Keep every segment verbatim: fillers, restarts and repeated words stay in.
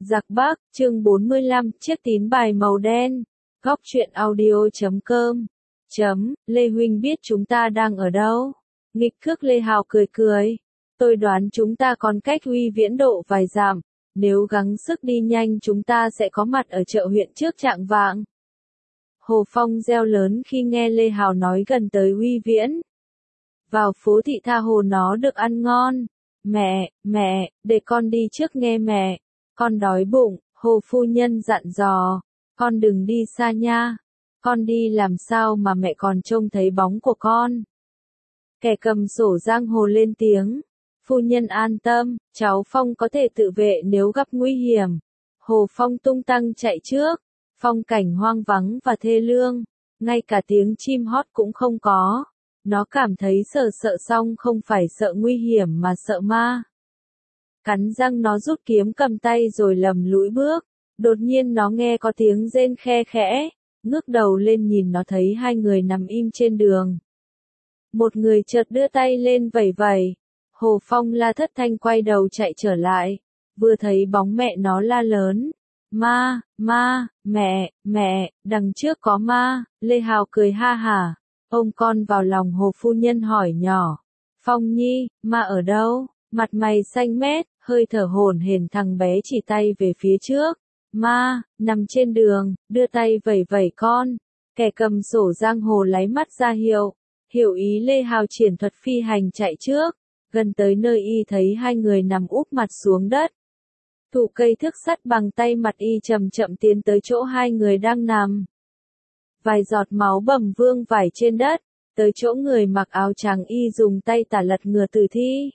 Giặc Bắc, chương bốn mươi lăm, chiếc tín bài màu đen. Góc truyện audio chấm com. Chấm, Lê Huynh biết chúng ta đang ở đâu? Nghịch Cước Lê Hào cười cười. Tôi đoán chúng ta còn cách Huy Viễn độ vài dặm. Nếu gắng sức đi nhanh chúng ta sẽ có mặt ở chợ huyện trước chạng vạng. Hồ Phong reo lớn khi nghe Lê Hào nói gần tới Huy Viễn. Vào phố thị tha hồ nó được ăn ngon. Mẹ, mẹ, để con đi trước nghe mẹ. Con đói bụng, Hồ phu nhân dặn dò. Con đừng đi xa nha. Con đi làm sao mà mẹ còn trông thấy bóng của con. Kẻ cầm sổ giang hồ lên tiếng. Phu nhân an tâm, cháu Phong có thể tự vệ nếu gặp nguy hiểm. Hồ Phong tung tăng chạy trước. Phong cảnh hoang vắng và thê lương. Ngay cả tiếng chim hót cũng không có. Nó cảm thấy sợ sợ xong không phải sợ nguy hiểm mà sợ ma. Cắn răng nó rút kiếm cầm tay rồi lầm lũi bước. Đột nhiên nó nghe có tiếng rên khe khẽ. Ngước đầu lên nhìn nó thấy hai người nằm im trên đường. Một người chợt đưa tay lên vẩy vẩy. Hồ Phong la thất thanh quay đầu chạy trở lại. Vừa thấy bóng mẹ nó la lớn. Ma, ma, mẹ, mẹ, đằng trước có ma. Lê Hào cười ha hả. Ôm con vào lòng Hồ phu nhân hỏi nhỏ. Phong nhi, ma ở đâu? Mặt mày xanh mét, hơi thở hổn hển thằng bé chỉ tay về phía trước. Ma, nằm trên đường, đưa tay vẩy vẩy con. Kẻ cầm sổ giang hồ lấy mắt ra hiệu. Hiểu ý Lê Hào triển thuật phi hành chạy trước. Gần tới nơi y thấy hai người nằm úp mặt xuống đất. Thụ cây thước sắt bằng tay mặt y chậm chậm tiến tới chỗ hai người đang nằm. Vài giọt máu bầm vương vải trên đất. Tới chỗ người mặc áo trắng y dùng tay tả lật ngửa tử thi.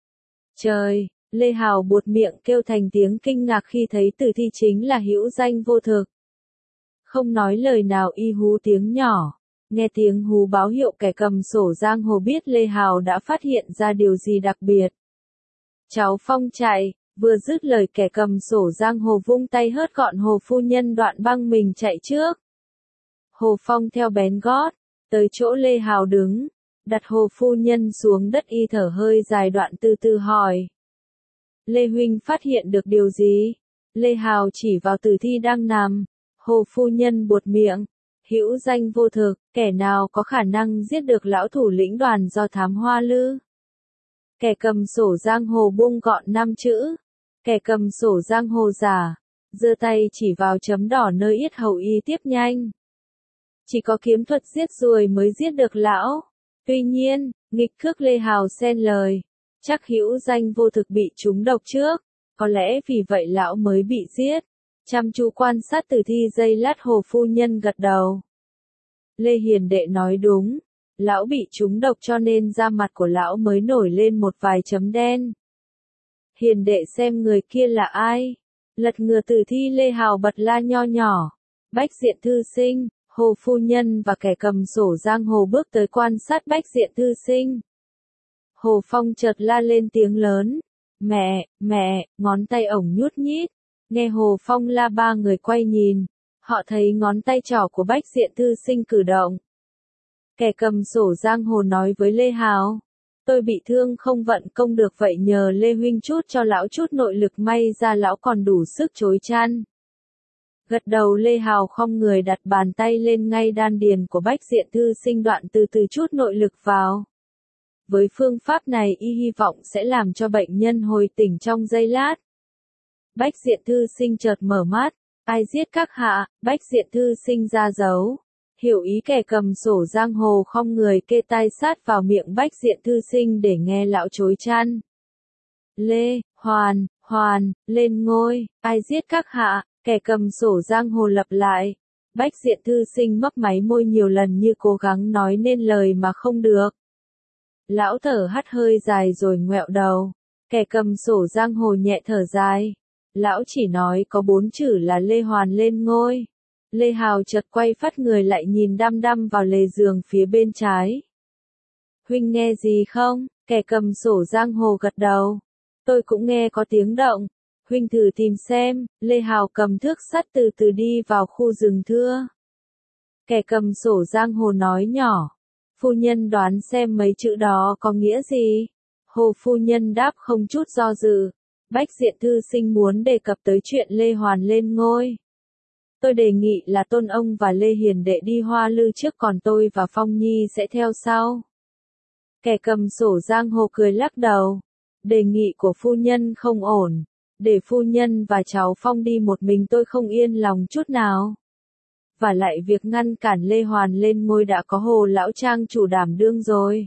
Trời! Lê Hào buột miệng kêu thành tiếng kinh ngạc khi thấy tử thi chính là hữu danh vô thực. Không nói lời nào y hú tiếng nhỏ. Nghe tiếng hú báo hiệu kẻ cầm sổ giang hồ biết Lê Hào đã phát hiện ra điều gì đặc biệt. Cháu Phong chạy, vừa dứt lời kẻ cầm sổ giang hồ vung tay hớt gọn Hồ phu nhân đoạn băng mình chạy trước. Hồ Phong theo bén gót, tới chỗ Lê Hào đứng, đặt Hồ phu nhân xuống đất y thở hơi dài đoạn từ từ hỏi. Lê Huynh phát hiện được điều gì? Lê Hào chỉ vào tử thi đang nằm. Hồ phu nhân buột miệng. Hữu danh vô thực, kẻ nào có khả năng giết được lão thủ lĩnh đoàn do thám hoa lư? Kẻ cầm sổ giang hồ buông gọn năm chữ. Kẻ cầm sổ giang hồ giả. Giơ tay chỉ vào chấm đỏ nơi yết hầu y tiếp nhanh. Chỉ có kiếm thuật giết ruồi mới giết được lão. Tuy nhiên, nghịch cước Lê Hào xen lời. Chắc hữu danh vô thực bị trúng độc trước. Có lẽ vì vậy lão mới bị giết. Chăm chú quan sát tử thi giây lát Hồ phu nhân gật đầu. Lê Hiền đệ nói đúng. Lão bị trúng độc cho nên da mặt của lão mới nổi lên một vài chấm đen. Hiền đệ xem người kia là ai? Lật ngửa tử thi Lê Hào bật la nho nhỏ. Bách Diện thư sinh. Hồ phu nhân và kẻ cầm sổ giang hồ bước tới quan sát Bách Diện thư sinh. Hồ Phong chợt la lên tiếng lớn. Mẹ, mẹ, ngón tay ổng nhút nhít. Nghe Hồ Phong la ba người quay nhìn. Họ thấy ngón tay trỏ của Bách Diện thư sinh cử động. Kẻ cầm sổ giang hồ nói với Lê Hào. Tôi bị thương không vận công được vậy nhờ Lê Huynh chút cho lão chút nội lực may ra lão còn đủ sức chối chăn. Gật đầu Lê Hào không người đặt bàn tay lên ngay đan điền của Bách Diện thư sinh đoạn từ từ chút nội lực vào. Với phương pháp này y hy vọng sẽ làm cho bệnh nhân hồi tỉnh trong giây lát. Bách Diện thư sinh chợt mở mắt. Ai giết các hạ? Bách Diện thư sinh ra dấu. Hiểu ý kẻ cầm sổ giang hồ không người kê tai sát vào miệng Bách Diện thư sinh để nghe lão chối chăn. Lê, Hoàn, Hoàn, lên ngôi. Ai giết các hạ? Kẻ cầm sổ giang hồ lặp lại. Bách Diện thư sinh mấp máy môi nhiều lần như cố gắng nói nên lời mà không được. Lão thở hắt hơi dài rồi ngoẹo đầu. Kẻ cầm sổ giang hồ nhẹ thở dài. Lão chỉ nói có bốn chữ là Lê Hoàn lên ngôi. Lê Hào chợt quay phát người lại nhìn đăm đăm vào lề giường phía bên trái. Huynh nghe gì không? Kẻ cầm sổ giang hồ gật đầu. Tôi cũng nghe có tiếng động. Huynh thử tìm xem. Lê Hào cầm thước sắt từ từ đi vào khu rừng thưa. Kẻ cầm sổ giang hồ nói nhỏ. Phu nhân đoán xem mấy chữ đó có nghĩa gì? Hồ phu nhân đáp không chút do dự. Bách Diện thư sinh muốn đề cập tới chuyện Lê Hoàn lên ngôi. Tôi đề nghị là Tôn ông và Lê Hiền đệ đi Hoa Lư trước, còn tôi và Phong Nhi sẽ theo sau. Kẻ cầm sổ giang hồ cười lắc đầu. Đề nghị của phu nhân không ổn. Để phu nhân và cháu Phong đi một mình tôi không yên lòng chút nào. Và lại việc ngăn cản Lê Hoàn lên ngôi đã có Hồ lão trang chủ đảm đương rồi.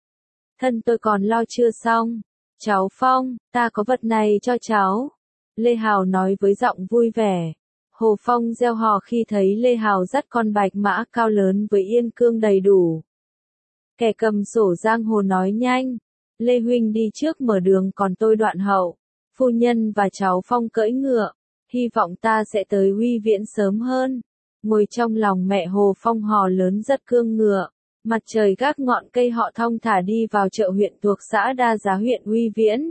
Thân tôi còn lo chưa xong. Cháu Phong, ta có vật này cho cháu. Lê Hào nói với giọng vui vẻ. Hồ Phong reo hò khi thấy Lê Hào dắt con bạch mã cao lớn với yên cương đầy đủ. Kẻ cầm sổ giang hồ nói nhanh. Lê huynh đi trước mở đường, còn tôi đoạn hậu. Phu nhân và cháu Phong cưỡi ngựa. Hy vọng ta sẽ tới Huy Viễn sớm hơn. Ngồi trong lòng mẹ Hồ Phong hò lớn dắt cương ngựa. Mặt trời gác ngọn cây họ thong thả đi vào chợ huyện thuộc xã Đa Giá huyện Huy Viễn.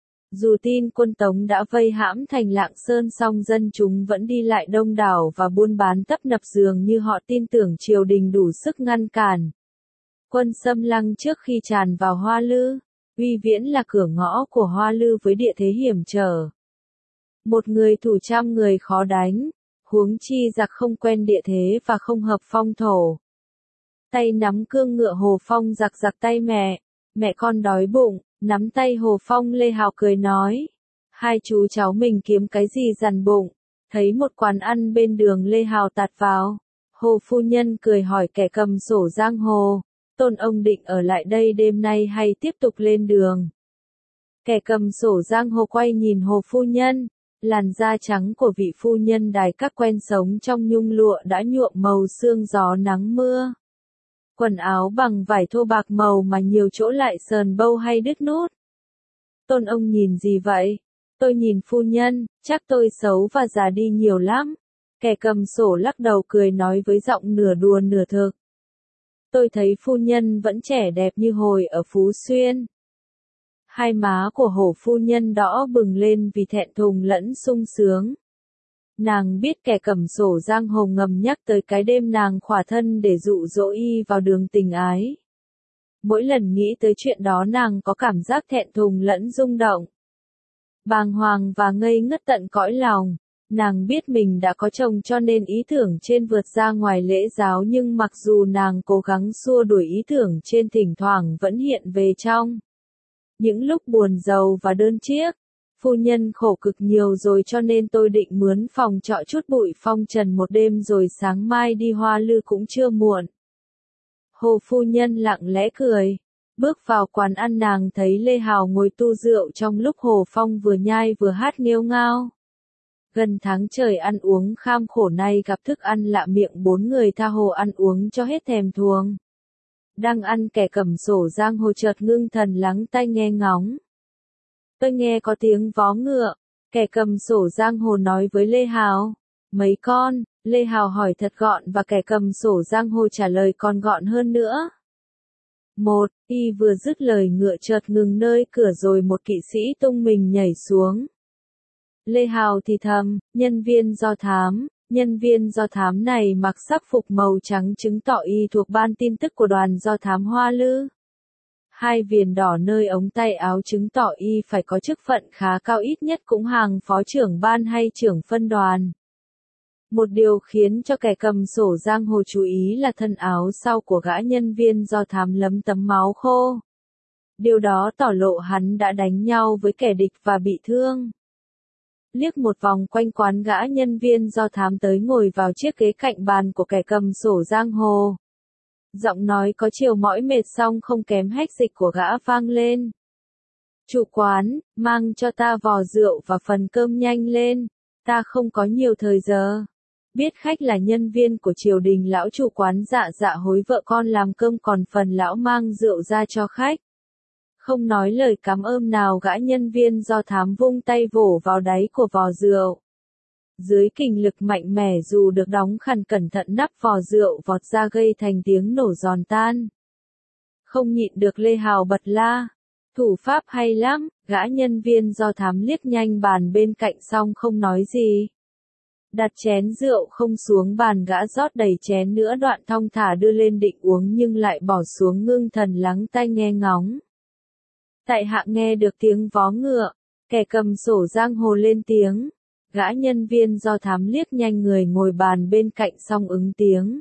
Dù tin quân Tống đã vây hãm thành Lạng Sơn, song dân chúng vẫn đi lại đông đảo và buôn bán tấp nập, dường như họ tin tưởng triều đình đủ sức ngăn cản quân xâm lăng trước khi tràn vào Hoa Lư. Huy Viễn là cửa ngõ của Hoa Lư với địa thế hiểm trở. Một người thủ trăm người khó đánh, huống chi giặc không quen địa thế và không hợp phong thổ. Tay nắm cương ngựa Hồ Phong giặc giặc tay mẹ, mẹ con đói bụng, nắm tay Hồ Phong. Lê Hào cười nói, hai chú cháu mình kiếm cái gì dằn bụng. Thấy một quán ăn bên đường Lê Hào tạt vào. Hồ phu nhân cười hỏi kẻ cầm sổ giang hồ, Tôn ông định ở lại đây đêm nay hay tiếp tục lên đường? Kẻ cầm sổ giang hồ quay nhìn Hồ phu nhân, làn da trắng của vị phu nhân đài các quen sống trong nhung lụa đã nhuộm màu sương gió nắng mưa. Quần áo bằng vải thô bạc màu mà nhiều chỗ lại sờn bâu hay đứt nút. Tôn ông nhìn gì vậy? Tôi nhìn phu nhân, chắc tôi xấu và già đi nhiều lắm. Kẻ cầm sổ lắc đầu cười nói với giọng nửa đùa nửa thực. Tôi thấy phu nhân vẫn trẻ đẹp như hồi ở Phú Xuyên. Hai má của Hổ phu nhân đỏ bừng lên vì thẹn thùng lẫn sung sướng. Nàng biết kẻ cầm sổ giang hồ ngầm nhắc tới cái đêm nàng khỏa thân để dụ dỗ y vào đường tình ái. Mỗi lần nghĩ tới chuyện đó nàng có cảm giác thẹn thùng lẫn rung động. Bàng hoàng và ngây ngất tận cõi lòng. Nàng biết mình đã có chồng cho nên ý tưởng trên vượt ra ngoài lễ giáo, nhưng mặc dù nàng cố gắng xua đuổi ý tưởng trên, thỉnh thoảng vẫn hiện về trong những lúc buồn rầu và đơn chiếc. Phu nhân khổ cực nhiều rồi cho nên tôi định mướn phòng trọ chút bụi phong trần một đêm rồi sáng mai đi Hoa Lư cũng chưa muộn. Hồ phu nhân lặng lẽ cười. Bước vào quán ăn nàng thấy Lê Hào ngồi tu rượu trong lúc Hồ Phong vừa nhai vừa hát nghêu ngao. Gần tháng trời ăn uống kham khổ nay gặp thức ăn lạ miệng, bốn người tha hồ ăn uống cho hết thèm thuồng. Đang ăn kẻ cầm sổ giang hồ chợt ngưng thần lắng tai nghe ngóng. Tôi nghe có tiếng vó ngựa, kẻ cầm sổ giang hồ nói với Lê Hào. Mấy con? Lê Hào hỏi thật gọn và kẻ cầm sổ giang hồ trả lời còn gọn hơn nữa. Một, y vừa dứt lời ngựa chợt ngừng nơi cửa rồi một kỵ sĩ tung mình nhảy xuống. Lê Hào thì thầm, nhân viên do thám, nhân viên do thám này mặc sắc phục màu trắng chứng tỏ y thuộc ban tin tức của đoàn do thám Hoa Lư. Hai viền đỏ nơi ống tay áo chứng tỏ y phải có chức phận khá cao, ít nhất cũng hàng phó trưởng ban hay trưởng phân đoàn. Một điều khiến cho kẻ cầm sổ giang hồ chú ý là thân áo sau của gã nhân viên do thám lấm tấm máu khô. Điều đó tỏ lộ hắn đã đánh nhau với kẻ địch và bị thương. Liếc một vòng quanh quán, gã nhân viên do thám tới ngồi vào chiếc ghế cạnh bàn của kẻ cầm sổ giang hồ. Giọng nói có chiều mỏi mệt song không kém hách dịch của gã vang lên. Chủ quán, mang cho ta vò rượu và phần cơm nhanh lên, ta không có nhiều thời giờ. Biết khách là nhân viên của triều đình, lão chủ quán dạ dạ hối vợ con làm cơm, còn phần lão mang rượu ra cho khách. Không nói lời cảm ơn nào, gã nhân viên do thám vung tay vỗ vào đáy của vò rượu. Dưới kình lực mạnh mẽ, dù được đóng khăn cẩn thận, nắp vò rượu vọt ra gây thành tiếng nổ giòn tan. Không nhịn được Lê Hào bật la. Thủ pháp hay lắm. Gã nhân viên do thám liếc nhanh bàn bên cạnh xong không nói gì. Đặt chén rượu không xuống bàn, gã rót đầy chén nữa, đoạn thong thả đưa lên định uống nhưng lại bỏ xuống, ngưng thần lắng tai nghe ngóng. Tại hạ nghe được tiếng vó ngựa, Kẻ cầm sổ giang hồ lên tiếng. Gã nhân viên do thám liếc nhanh người ngồi bàn bên cạnh xong ứng tiếng.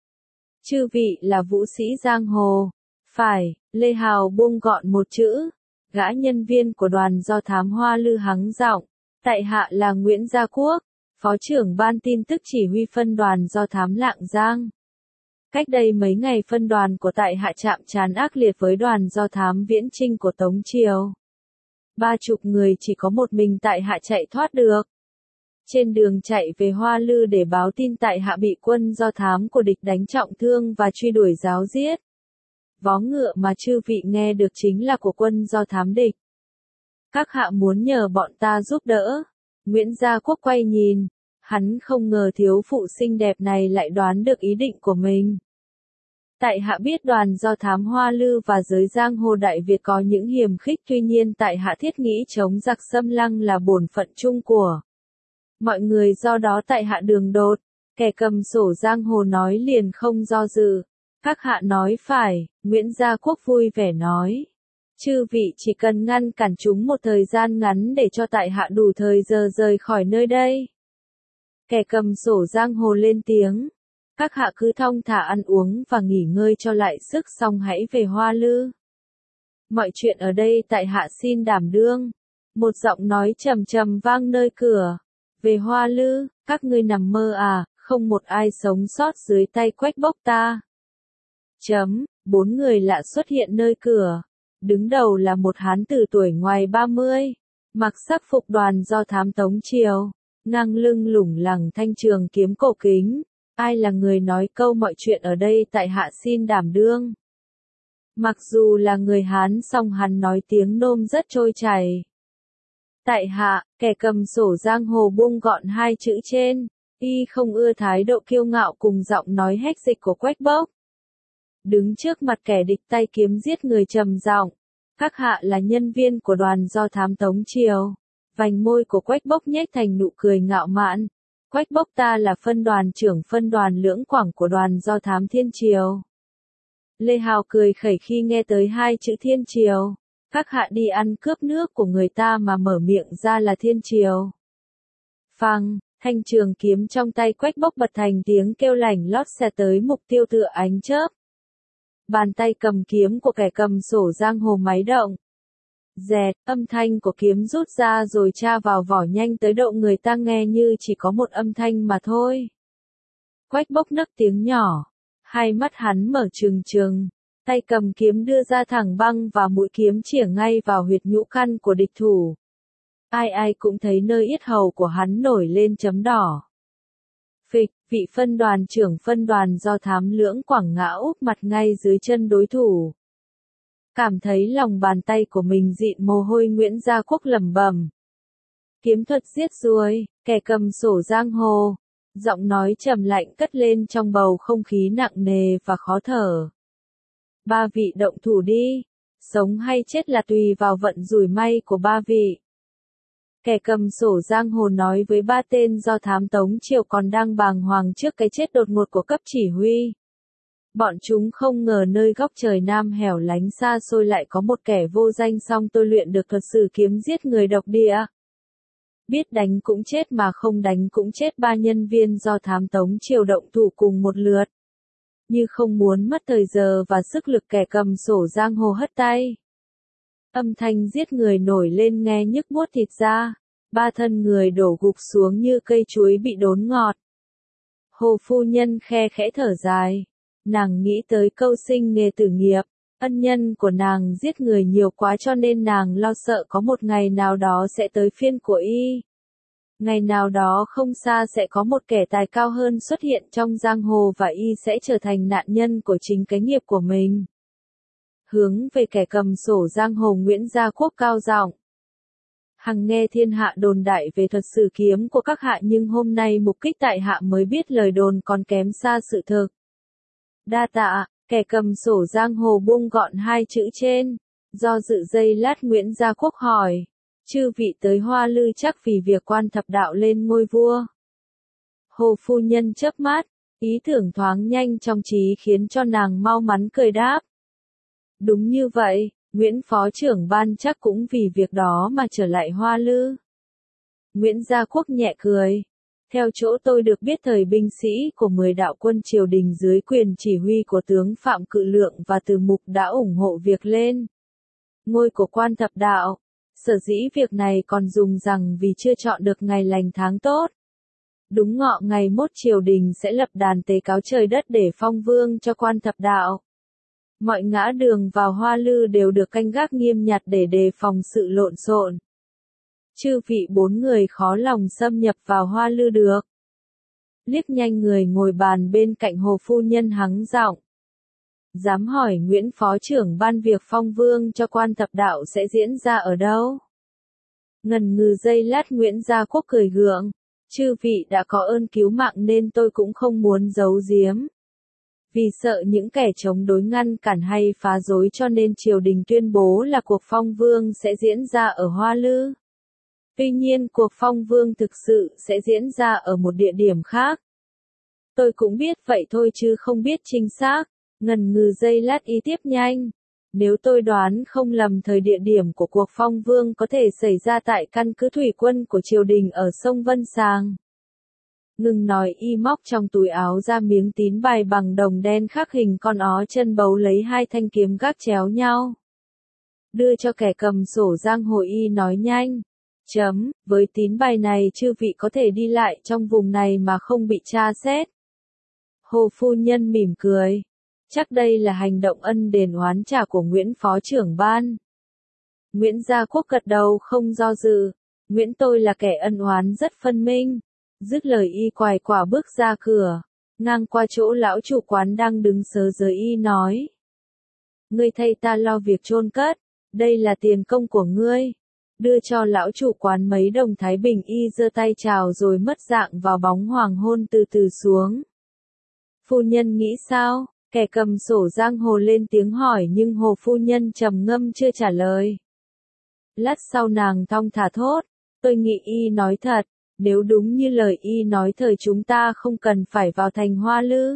Chư vị là vũ sĩ giang hồ. Phải, Lê Hào buông gọn một chữ. Gã nhân viên của đoàn do thám Hoa Lư hắng giọng. Tại hạ là Nguyễn Gia Quốc, phó trưởng ban tin tức chỉ huy phân đoàn do thám Lạng Giang. Cách đây mấy ngày phân đoàn của tại hạ chạm trán ác liệt với đoàn do thám Viễn Chinh của Tống Triều. Ba chục người chỉ có một mình tại hạ chạy thoát được. Trên đường chạy về Hoa Lư để báo tin tại hạ bị quân do thám của địch đánh trọng thương và truy đuổi giáo giết. Vó ngựa mà chư vị nghe được chính là của quân do thám địch. Các hạ muốn nhờ bọn ta giúp đỡ. Nguyễn Gia Quốc quay nhìn, hắn không ngờ thiếu phụ xinh đẹp này lại đoán được ý định của mình. Tại hạ biết đoàn do thám Hoa Lư và giới giang hồ Đại Việt có những hiềm khích, tuy nhiên tại hạ thiết nghĩ chống giặc xâm lăng là bổn phận chung của mọi người, do đó tại hạ đường đột. Kẻ cầm sổ giang hồ nói liền không do dự. Các hạ nói phải, Nguyễn Gia Quốc vui vẻ nói. Chư vị chỉ cần ngăn cản chúng một thời gian ngắn để cho tại hạ đủ thời giờ rời khỏi nơi đây. Kẻ cầm sổ giang hồ lên tiếng. Các hạ cứ thong thả ăn uống và nghỉ ngơi cho lại sức, xong hãy về Hoa Lư. Mọi chuyện ở đây tại hạ xin đảm đương. Một giọng nói trầm trầm vang nơi cửa. Về Hoa Lư, các ngươi nằm mơ à, không một ai sống sót dưới tay Quách Bốc ta. Chấm, bốn người lạ xuất hiện nơi cửa. Đứng đầu là một hán tử tuổi ngoài ba mươi, mặc sắc phục đoàn do thám Tống Triều, ngang lưng lủng lẳng thanh trường kiếm cổ kính. Ai là người nói câu mọi chuyện ở đây tại hạ xin đảm đương. Mặc dù là người Hán song hắn nói tiếng Nôm rất trôi chảy. Tại hạ, kẻ cầm sổ giang hồ buông gọn hai chữ trên, y không ưa thái độ kiêu ngạo cùng giọng nói hách dịch của Quách Bốc. Đứng trước mặt kẻ địch tay kiếm giết người trầm giọng. Các hạ là nhân viên của đoàn do thám Tống Triều. Vành môi của Quách Bốc nhếch thành nụ cười ngạo mạn. Quách Bốc ta là phân đoàn trưởng phân đoàn Lưỡng Quảng của đoàn do thám Thiên Triều. Lê Hào cười khẩy khi nghe tới hai chữ Thiên Triều. Các hạ đi ăn cướp nước của người ta mà mở miệng ra là Thiên Triều. Phăng, thanh trường kiếm trong tay Quách Bốc bật thành tiếng kêu lảnh lót xẹt tới mục tiêu tựa ánh chớp. Bàn tay cầm kiếm của kẻ cầm sổ giang hồ máy động. Dẹt, âm thanh của kiếm rút ra rồi tra vào vỏ nhanh tới độ người ta nghe như chỉ có một âm thanh mà thôi. Quách Bốc nấc tiếng nhỏ. Hai mắt hắn mở trừng trừng. Tay cầm kiếm đưa ra thẳng băng và mũi kiếm chĩa ngay vào huyệt nhũ căn của địch thủ. Ai ai cũng thấy nơi yết hầu của hắn nổi lên chấm đỏ. Phịch, vị phân đoàn trưởng phân đoàn do thám Lưỡng Quảng ngã úp mặt ngay dưới chân đối thủ. Cảm thấy lòng bàn tay của mình dịn mồ hôi, Nguyễn Gia Quốc lẩm bẩm. Kiếm thuật giết ruồi, kẻ cầm sổ giang hồ. Giọng nói trầm lạnh cất lên trong bầu không khí nặng nề và khó thở. Ba vị động thủ đi. Sống hay chết là tùy vào vận rủi may của ba vị. Kẻ cầm sổ giang hồ nói với ba tên do thám Tống Triều còn đang bàng hoàng trước cái chết đột ngột của cấp chỉ huy. Bọn chúng không ngờ nơi góc trời nam hẻo lánh xa xôi lại có một kẻ vô danh song tôi luyện được thuật sử kiếm giết người độc địa. Biết đánh cũng chết mà không đánh cũng chết, ba nhân viên do thám Tống Triều động thủ cùng một lượt. Như không muốn mất thời giờ và sức lực, kẻ cầm sổ giang hồ hất tay. Âm thanh giết người nổi lên nghe nhức buốt thịt da. Ba thân người đổ gục xuống như cây chuối bị đốn ngọt. Hồ phu nhân khe khẽ thở dài. Nàng nghĩ tới câu sinh nghề tử nghiệp. Ân nhân của nàng giết người nhiều quá cho nên nàng lo sợ có một ngày nào đó sẽ tới phiên của y. Ngày nào đó không xa sẽ có một kẻ tài cao hơn xuất hiện trong giang hồ và y sẽ trở thành nạn nhân của chính cái nghiệp của mình. Hướng về kẻ cầm sổ giang hồ Nguyễn Gia Quốc cao giọng. Hằng nghe thiên hạ đồn đại về thuật sử kiếm của các hạ, nhưng hôm nay mục kích tại hạ mới biết lời đồn còn kém xa sự thực. Đa tạ, kẻ cầm sổ giang hồ buông gọn hai chữ trên. Do dự giây lát Nguyễn Gia Quốc hỏi. Chư vị tới Hoa Lư chắc vì việc quan thập đạo lên ngôi vua. Hồ phu nhân chớp mắt, ý tưởng thoáng nhanh trong trí khiến cho nàng mau mắn cười đáp. Đúng như vậy, Nguyễn phó trưởng ban chắc cũng vì việc đó mà trở lại Hoa Lư. Nguyễn Gia Quốc nhẹ cười. Theo chỗ tôi được biết thời binh sĩ của mười đạo quân triều đình dưới quyền chỉ huy của tướng Phạm Cự Lượng và Từ Mục đã ủng hộ việc lên ngôi của quan thập đạo. Sở dĩ việc này còn dùng rằng vì chưa chọn được ngày lành tháng tốt. Đúng ngọ ngày mốt triều đình sẽ lập đàn tế cáo trời đất để phong vương cho quan thập đạo. Mọi ngã đường vào Hoa Lư đều được canh gác nghiêm nhặt để đề phòng sự lộn xộn. Chư vị bốn người khó lòng xâm nhập vào Hoa Lư được. Liếc nhanh người ngồi bàn bên cạnh Hồ phu nhân hắng giọng. Dám hỏi Nguyễn phó trưởng ban việc phong vương cho quan thập đạo sẽ diễn ra ở đâu? Ngần ngừ giây lát Nguyễn Gia Quốc cười gượng. Chư vị đã có ơn cứu mạng nên tôi cũng không muốn giấu giếm. Vì sợ những kẻ chống đối ngăn cản hay phá rối cho nên triều đình tuyên bố là cuộc phong vương sẽ diễn ra ở Hoa Lư. Tuy nhiên cuộc phong vương thực sự sẽ diễn ra ở một địa điểm khác. Tôi cũng biết vậy thôi chứ không biết chính xác. Ngần ngừ giây lát y tiếp nhanh. Nếu tôi đoán không lầm thời địa điểm của cuộc phong vương có thể xảy ra tại căn cứ thủy quân của triều đình ở sông Vân Sàng. Ngừng nói y móc trong túi áo ra miếng tín bài bằng đồng đen khắc hình con ó chân bấu lấy hai thanh kiếm gác chéo nhau. Đưa cho kẻ cầm sổ giang hồ y nói nhanh. Chấm, với tín bài này chư vị có thể đi lại trong vùng này mà không bị tra xét. Hồ phu nhân mỉm cười. Chắc đây là hành động ân đền oán trả của Nguyễn phó trưởng ban. Nguyễn Gia Quốc gật đầu không do dự. Nguyễn tôi là kẻ ân oán rất phân minh. Dứt lời y quài quả bước ra cửa. Ngang qua chỗ lão chủ quán đang đứng sớ giới y nói. Ngươi thay ta lo việc chôn cất. Đây là tiền công của ngươi. Đưa cho lão chủ quán mấy đồng thái bình y giơ tay chào rồi mất dạng vào bóng hoàng hôn từ từ xuống. Phu nhân nghĩ sao? Kẻ cầm sổ giang hồ lên tiếng hỏi nhưng Hồ phu nhân trầm ngâm chưa trả lời. Lát sau nàng thong thả thốt, tôi nghĩ y nói thật, nếu đúng như lời y nói thời chúng ta không cần phải vào thành Hoa Lư.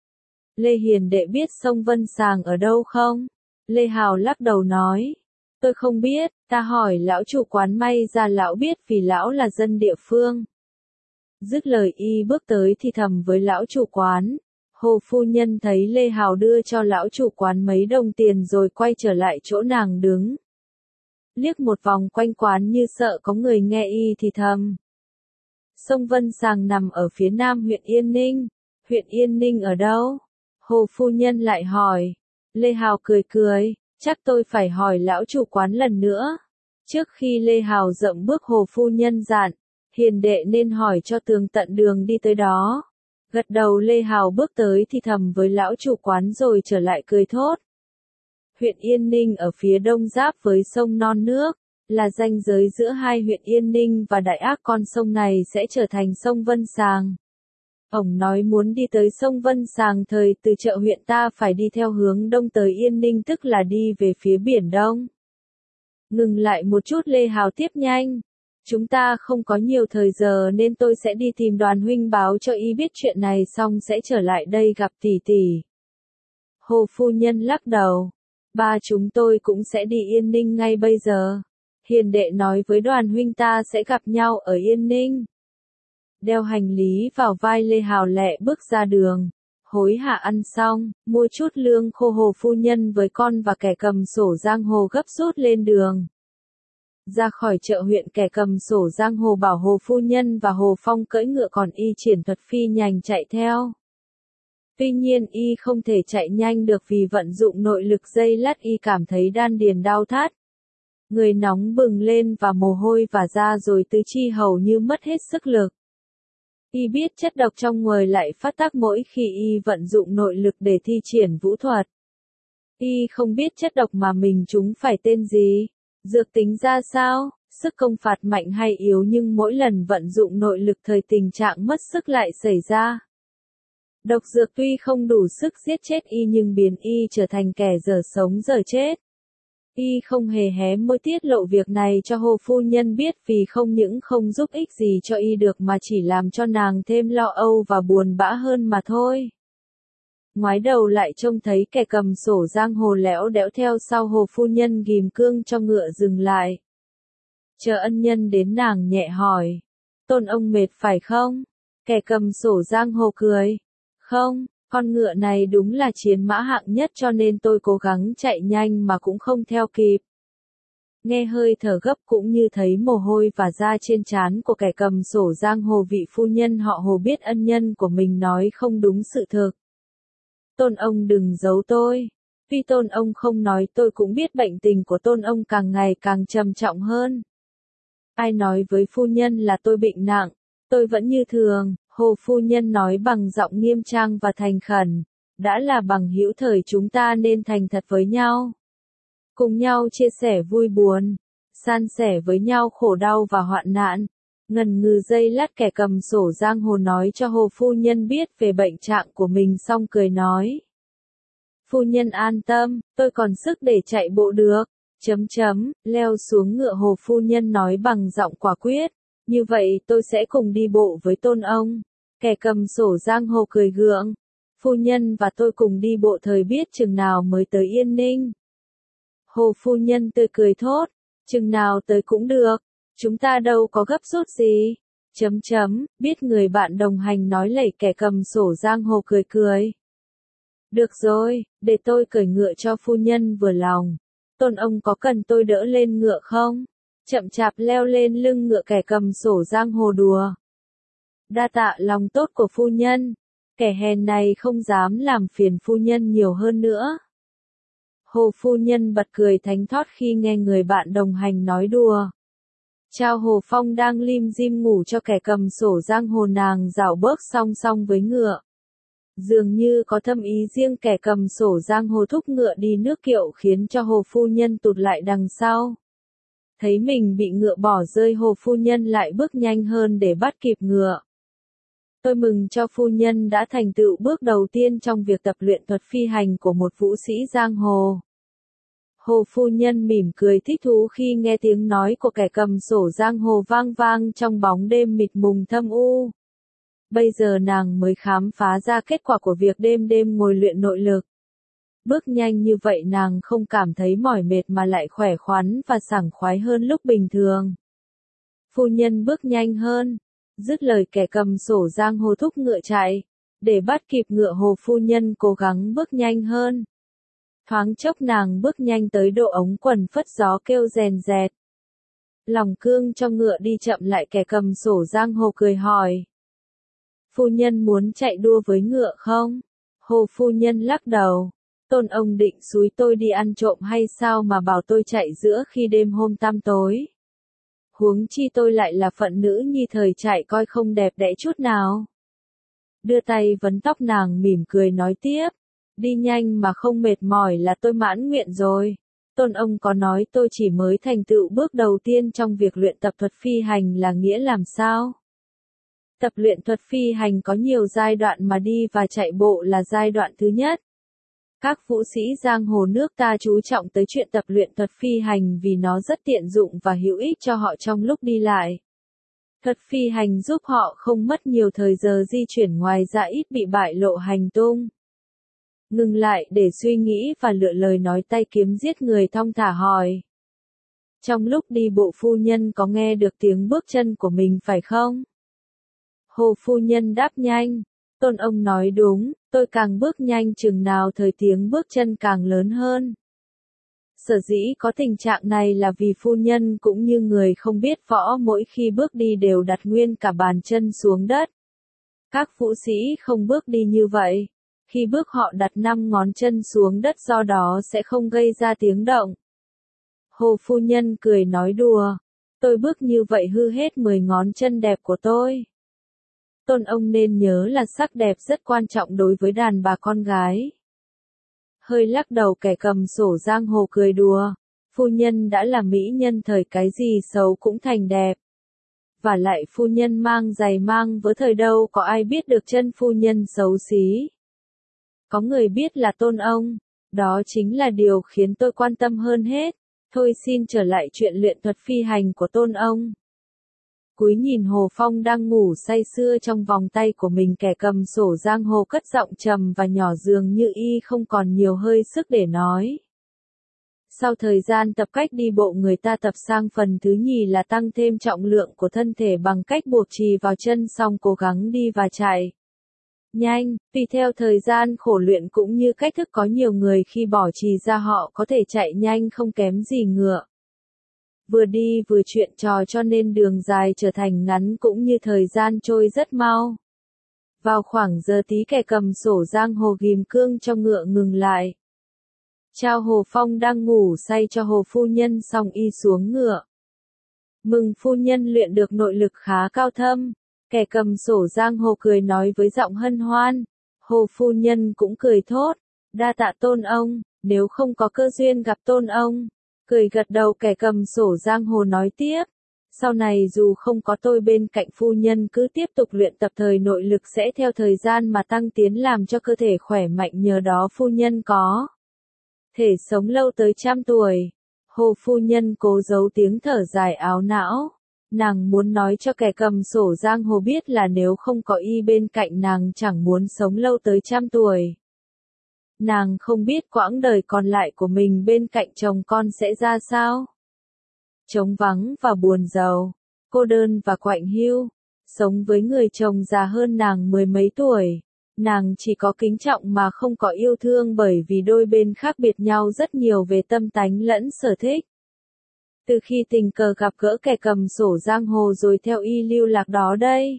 Lê Hiền đệ biết sông Vân Sàng ở đâu không? Lê Hào lắc đầu nói, tôi không biết, ta hỏi lão chủ quán may ra lão biết vì lão là dân địa phương. Dứt lời y bước tới thì thầm với lão chủ quán. Hồ phu nhân thấy Lê Hào đưa cho lão chủ quán mấy đồng tiền rồi quay trở lại chỗ nàng đứng. Liếc một vòng quanh quán như sợ có người nghe y thì thầm. Sông Vân Sàng nằm ở phía nam huyện Yên Ninh. Huyện Yên Ninh ở đâu? Hồ phu nhân lại hỏi. Lê Hào cười cười, chắc tôi phải hỏi lão chủ quán lần nữa. Trước khi Lê Hào dậm bước Hồ phu nhân dặn, hiền đệ nên hỏi cho tường tận đường đi tới đó. Gật đầu Lê Hào bước tới thì thầm với lão chủ quán rồi trở lại cười thốt. Huyện Yên Ninh ở phía đông giáp với sông Non Nước, là ranh giới giữa hai huyện Yên Ninh và Đại Ác, con sông này sẽ trở thành sông Vân Sàng. Ông nói muốn đi tới sông Vân Sàng thời từ chợ huyện ta phải đi theo hướng đông tới Yên Ninh tức là đi về phía biển đông. Ngừng lại một chút Lê Hào tiếp nhanh. Chúng ta không có nhiều thời giờ nên tôi sẽ đi tìm Đoàn huynh báo cho y biết chuyện này xong sẽ trở lại đây gặp tỷ tỷ. Hồ phu nhân lắc đầu. Ba chúng tôi cũng sẽ đi Yên Ninh ngay bây giờ. Hiền đệ nói với Đoàn huynh ta sẽ gặp nhau ở Yên Ninh. Đeo hành lý vào vai Lê Hào lẹ bước ra đường. Hối hả ăn xong, mua chút lương khô Hồ phu nhân với con và kẻ cầm sổ giang hồ gấp rút lên đường. Ra khỏi chợ huyện kẻ cầm sổ giang hồ bảo Hồ phu nhân và Hồ Phong cưỡi ngựa còn y triển thuật phi nhành chạy theo. Tuy nhiên y không thể chạy nhanh được vì vận dụng nội lực giây lát y cảm thấy đan điền đau thắt. Người nóng bừng lên và mồ hôi vả ra rồi tứ chi hầu như mất hết sức lực. Y biết chất độc trong người lại phát tác mỗi khi y vận dụng nội lực để thi triển vũ thuật. Y không biết chất độc mà mình trúng phải tên gì, dược tính ra sao, sức công phạt mạnh hay yếu nhưng mỗi lần vận dụng nội lực thời tình trạng mất sức lại xảy ra. Độc dược tuy không đủ sức giết chết y nhưng biến y trở thành kẻ dở sống dở chết. Y không hề hé môi tiết lộ việc này cho Hồ phu nhân biết vì không những không giúp ích gì cho y được mà chỉ làm cho nàng thêm lo âu và buồn bã hơn mà thôi. ngoái đầu lại trông thấy kẻ cầm sổ giang hồ lẽo đẽo theo sau Hồ phu nhân ghim cương cho ngựa dừng lại. Chờ ân nhân đến nàng nhẹ hỏi. Tôn ông mệt phải không? Kẻ cầm sổ giang hồ cười. Không, con ngựa này đúng là chiến mã hạng nhất cho nên tôi cố gắng chạy nhanh mà cũng không theo kịp. Nghe hơi thở gấp cũng như thấy mồ hôi và da trên trán của kẻ cầm sổ giang hồ, vị phu nhân họ Hồ biết ân nhân của mình nói không đúng sự thực. Tôn ông đừng giấu tôi. Tuy tôn ông không nói tôi cũng biết bệnh tình của tôn ông càng ngày càng trầm trọng hơn. Ai nói với phu nhân là tôi bệnh nặng, tôi vẫn như thường, Hồ phu nhân nói bằng giọng nghiêm trang và thành khẩn. Đã là bằng hữu thời chúng ta nên thành thật với nhau. Cùng nhau chia sẻ vui buồn, san sẻ với nhau khổ đau và hoạn nạn. Ngần ngừ giây lát kẻ cầm sổ giang hồ nói cho Hồ phu nhân biết về bệnh trạng của mình xong cười nói. Phu nhân an tâm, tôi còn sức để chạy bộ được. Chấm chấm, leo xuống ngựa Hồ phu nhân nói bằng giọng quả quyết. Như vậy tôi sẽ cùng đi bộ với tôn ông. Kẻ cầm sổ giang hồ cười gượng. Phu nhân và tôi cùng đi bộ thời biết chừng nào mới tới Yên Ninh. Hồ phu nhân tươi cười thốt. Chừng nào tới cũng được. Chúng ta đâu có gấp rút gì. Chấm chấm, biết người bạn đồng hành nói lẩy kẻ cầm sổ giang hồ cười cười. Được rồi, để tôi cởi ngựa cho phu nhân vừa lòng. Tôn ông có cần tôi đỡ lên ngựa không? Chậm chạp leo lên lưng ngựa kẻ cầm sổ giang hồ đùa. Đa tạ lòng tốt của phu nhân. Kẻ hèn này không dám làm phiền phu nhân nhiều hơn nữa. Hồ phu nhân bật cười thánh thót khi nghe người bạn đồng hành nói đùa. Chào Hồ Phong đang lim dim ngủ cho kẻ cầm sổ giang hồ, nàng dạo bước song song với ngựa. Dường như có thâm ý riêng, kẻ cầm sổ giang hồ thúc ngựa đi nước kiệu khiến cho Hồ phu nhân tụt lại đằng sau. Thấy mình bị ngựa bỏ rơi, Hồ phu nhân lại bước nhanh hơn để bắt kịp ngựa. Tôi mừng cho phu nhân đã thành tựu bước đầu tiên trong việc tập luyện thuật phi hành của một vũ sĩ giang hồ. Hồ phu nhân mỉm cười thích thú khi nghe tiếng nói của kẻ cầm sổ giang hồ vang vang trong bóng đêm mịt mùng thâm u. Bây giờ nàng mới khám phá ra kết quả của việc đêm đêm ngồi luyện nội lực. Bước nhanh như vậy nàng không cảm thấy mỏi mệt mà lại khỏe khoắn và sảng khoái hơn lúc bình thường. Phu nhân bước nhanh hơn. Dứt lời kẻ cầm sổ giang hồ thúc ngựa chạy. Để bắt kịp ngựa, Hồ phu nhân cố gắng bước nhanh hơn. Thoáng chốc nàng bước nhanh tới độ ống quần phất gió kêu rèn rẹt. Lòng cương cho ngựa đi chậm lại, kẻ cầm sổ giang hồ cười hỏi. Phu nhân muốn chạy đua với ngựa không? Hồ phu nhân lắc đầu. Tôn ông định xúi tôi đi ăn trộm hay sao mà bảo tôi chạy giữa khi đêm hôm tăm tối? Huống chi tôi lại là phận nữ nhi, thời chạy coi không đẹp đẽ chút nào. Đưa tay vấn tóc nàng mỉm cười nói tiếp. Đi nhanh mà không mệt mỏi là tôi mãn nguyện rồi. Tôn ông có nói tôi chỉ mới thành tựu bước đầu tiên trong việc luyện tập thuật phi hành là nghĩa làm sao? Tập luyện thuật phi hành có nhiều giai đoạn mà đi và chạy bộ là giai đoạn thứ nhất. Các vũ sĩ giang hồ nước ta chú trọng tới chuyện tập luyện thuật phi hành vì nó rất tiện dụng và hữu ích cho họ trong lúc đi lại. Thuật phi hành giúp họ không mất nhiều thời giờ di chuyển, ngoài ra ít bị bại lộ hành tung. Ngừng lại để suy nghĩ và lựa lời nói tay kiếm giết người thong thả hỏi. Trong lúc đi bộ phu nhân có nghe được tiếng bước chân của mình phải không? Hồ phu nhân đáp nhanh. Tôn ông nói đúng, tôi càng bước nhanh chừng nào thời tiếng bước chân càng lớn hơn. Sở dĩ có tình trạng này là vì phu nhân cũng như người không biết võ mỗi khi bước đi đều đặt nguyên cả bàn chân xuống đất. Các vũ sĩ không bước đi như vậy. Khi bước họ đặt năm ngón chân xuống đất, do đó sẽ không gây ra tiếng động. Hồ phu nhân cười nói đùa. Tôi bước như vậy hư hết mười ngón chân đẹp của tôi. Tôn ông nên nhớ là sắc đẹp rất quan trọng đối với đàn bà con gái. Hơi lắc đầu kẻ cầm sổ giang hồ cười đùa. Phu nhân đã là mỹ nhân, thời cái gì xấu cũng thành đẹp. Và lại phu nhân mang giày mang vớ, thời đâu có ai biết được chân phu nhân xấu xí. Có người biết là tôn ông. Đó chính là điều khiến tôi quan tâm hơn hết. Thôi xin trở lại chuyện luyện thuật phi hành của tôn ông. Cúi nhìn Hồ Phong đang ngủ say sưa trong vòng tay của mình, kẻ cầm sổ giang hồ cất giọng trầm và nhỏ dường như y không còn nhiều hơi sức để nói. Sau thời gian tập cách đi bộ, người ta tập sang phần thứ nhì là tăng thêm trọng lượng của thân thể bằng cách buộc chì vào chân, xong cố gắng đi và chạy nhanh. Tùy theo thời gian khổ luyện cũng như cách thức, có nhiều người khi bỏ chì ra họ có thể chạy nhanh không kém gì ngựa. Vừa đi vừa chuyện trò cho nên đường dài trở thành ngắn cũng như thời gian trôi rất mau. Vào khoảng giờ tí, kẻ cầm sổ giang hồ ghim cương cho ngựa ngừng lại. Trao Hồ Phong đang ngủ say cho Hồ phu nhân, xong y xuống ngựa. Mừng phu nhân luyện được nội lực khá cao thâm. Kẻ cầm sổ giang hồ cười nói với giọng hân hoan. Hồ phu nhân cũng cười thốt. Đa tạ tôn ông, nếu không có cơ duyên gặp tôn ông. Cười gật đầu, kẻ cầm sổ giang hồ nói tiếp. Sau này dù không có tôi bên cạnh, phu nhân cứ tiếp tục luyện tập, thời nội lực sẽ theo thời gian mà tăng tiến, làm cho cơ thể khỏe mạnh, nhờ đó phu nhân có thể sống lâu tới trăm tuổi. Hồ phu nhân cố giấu tiếng thở dài áo não. Nàng muốn nói cho kẻ cầm sổ giang hồ biết là nếu không có y bên cạnh, nàng chẳng muốn sống lâu tới trăm tuổi. Nàng không biết quãng đời còn lại của mình bên cạnh chồng con sẽ ra sao. Trống vắng và buồn rầu, cô đơn và quạnh hiu, sống với người chồng già hơn nàng mười mấy tuổi. Nàng chỉ có kính trọng mà không có yêu thương, bởi vì đôi bên khác biệt nhau rất nhiều về tâm tánh lẫn sở thích. Từ khi tình cờ gặp gỡ kẻ cầm sổ giang hồ rồi theo y lưu lạc đó đây.